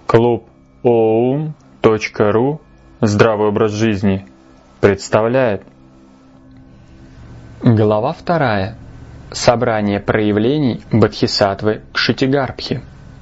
Клуб oum.ru «Здравый образ жизни» представляет. Глава 2. Собрание проявлений Бодхисаттвы Кшитигарбхи.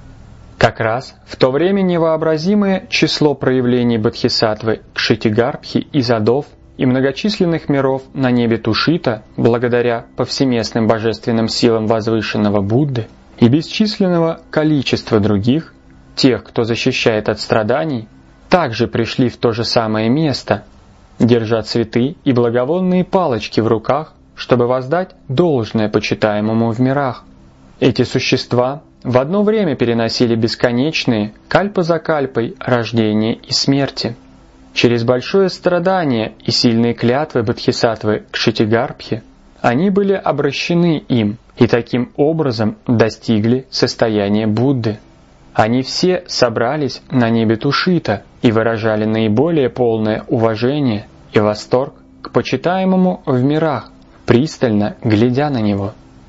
Как раз в то время невообразимое число проявлений Бодхисаттвы Кшитигарбхи из адов и многочисленных миров на небе Тушита, благодаря повсеместным божественным силам возвышенного Будды, и бесчисленного количества других, тех, кто защищает от страданий, также пришли в то же самое место, держа цветы и благовонные палочки в руках, чтобы воздать должное почитаемому в мирах. Эти существа в одно время переносили бесконечные, кальпа за кальпой, рождения и смерти. Через большое страдание и сильные клятвы Бодхисаттвы Кшитигарбхи они были обращены им и таким образом достигли состояния Будды. Они все собрались на небе Тушита и выражали наиболее полное уважение и восторг к почитаемому в мирах, пристально глядя на него.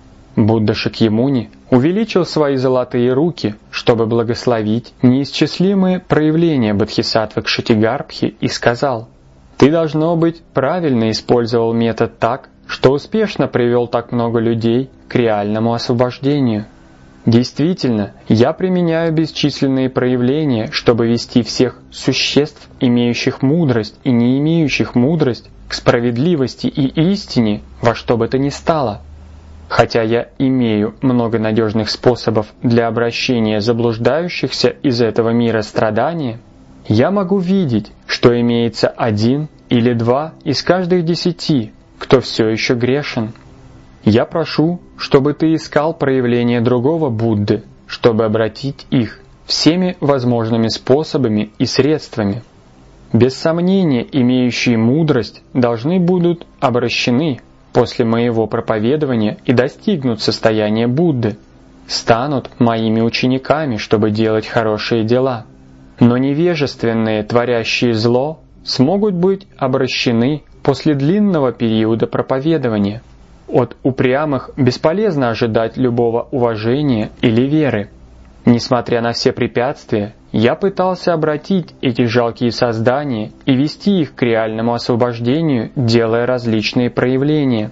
Будда Шакьямуни увеличил свои золотые руки, чтобы благословить неисчислимые проявления Бодхисаттвы Кшитигарбхи, и сказал: «Ты, должно быть, правильно использовал метод так, что успешно привел так много людей к реальному освобождению. Действительно, я применяю бесчисленные проявления, чтобы вести всех существ, имеющих мудрость и не имеющих мудрость, к справедливости и истине во что бы то ни стало. Хотя я имею много надежных способов для обращения заблуждающихся из этого мира страдания, я могу видеть, что имеется 1 или 2 из каждых 10, кто все еще грешен. Я прошу, чтобы ты искал проявление другого Будды, чтобы обратить их всеми возможными способами и средствами. Без сомнения, имеющие мудрость должны будут обращены после моего проповедования и достигнут состояния Будды, станут моими учениками, чтобы делать хорошие дела. Но невежественные, творящие зло, смогут быть обращены после длинного периода проповедования. От упрямых бесполезно ожидать любого уважения или веры. Несмотря на все препятствия, я пытался обратить эти жалкие создания и вести их к реальному освобождению, делая различные проявления.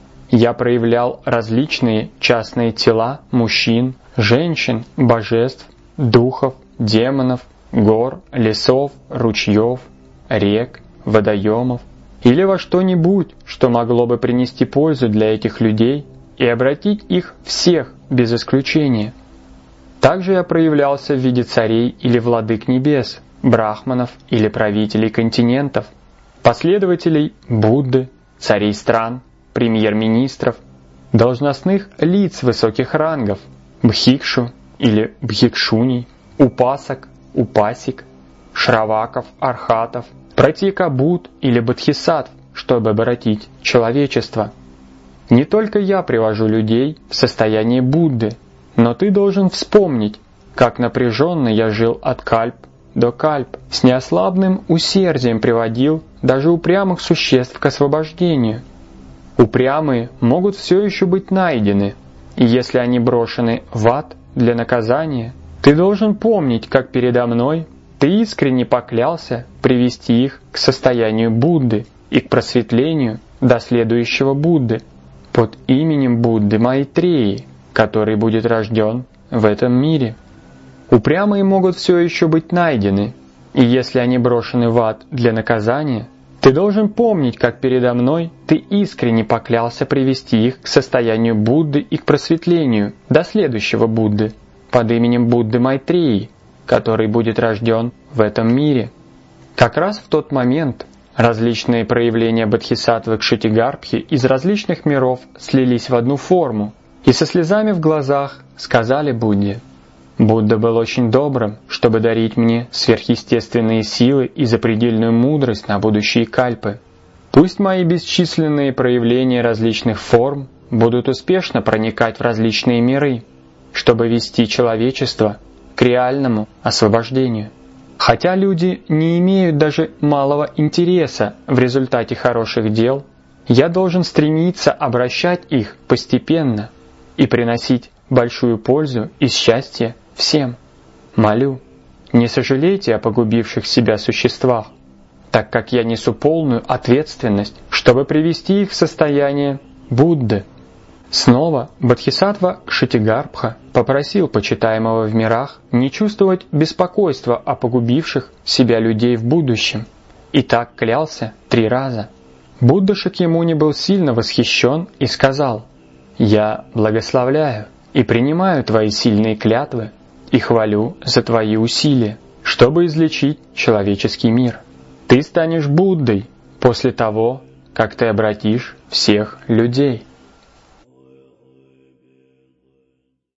Я проявлял различные частные тела мужчин, женщин, божеств, духов, демонов, гор, лесов, ручьев, рек, водоемов, или во что-нибудь, что могло бы принести пользу для этих людей и обратить их всех без исключения. Также я проявлялся в виде царей или владык небес, брахманов или правителей континентов, последователей Будды, царей стран, премьер-министров, должностных лиц высоких рангов, бхикшу или бхикшуней, упасок, упасик, шраваков, архатов, пратьякабут или бодхисаттв, чтобы обратить человечество. Не только я привожу людей в состояние Будды, но ты должен вспомнить, как напряженно я жил от кальп до кальп, с неослабным усердием приводил даже упрямых существ к освобождению. Упрямые могут все еще быть найдены, и если они брошены в ад для наказания, ты должен помнить, как передо мной ты искренне поклялся привести их к состоянию Будды и к просветлению до следующего Будды под именем Будды Майтреи, который будет рожден в этом мире. Упрямые могут все еще быть найдены, и если они брошены в ад для наказания, ты должен помнить, как передо мной ты искренне поклялся привести их к состоянию Будды и к просветлению до следующего Будды под именем Будды Майтреи, который будет рожден в этом мире. Как раз в тот момент различные проявления Бодхисаттвы Кшитигарбхи из различных миров слились в одну форму и со слезами в глазах сказали Будде: «Будда был очень добрым, чтобы дарить мне сверхъестественные силы и запредельную мудрость на будущие кальпы. Пусть мои бесчисленные проявления различных форм будут успешно проникать в различные миры, чтобы вести человечество к реальному освобождению. Хотя люди не имеют даже малого интереса в результате хороших дел, я должен стремиться обращать их постепенно и приносить большую пользу и счастье всем. Молю, не сожалейте о погубивших себя существах, так как я несу полную ответственность, чтобы привести их в состояние Будды». Снова Бодхисаттва Кшитигарбха попросил почитаемого в мирах не чувствовать беспокойства о погубивших себя людей в будущем, и так клялся 3 раза. Будда Шакьямуни был сильно восхищен и сказал: «Я благословляю и принимаю твои сильные клятвы и хвалю за твои усилия, чтобы излечить человеческий мир. Ты станешь Буддой после того, как ты обратишь всех людей».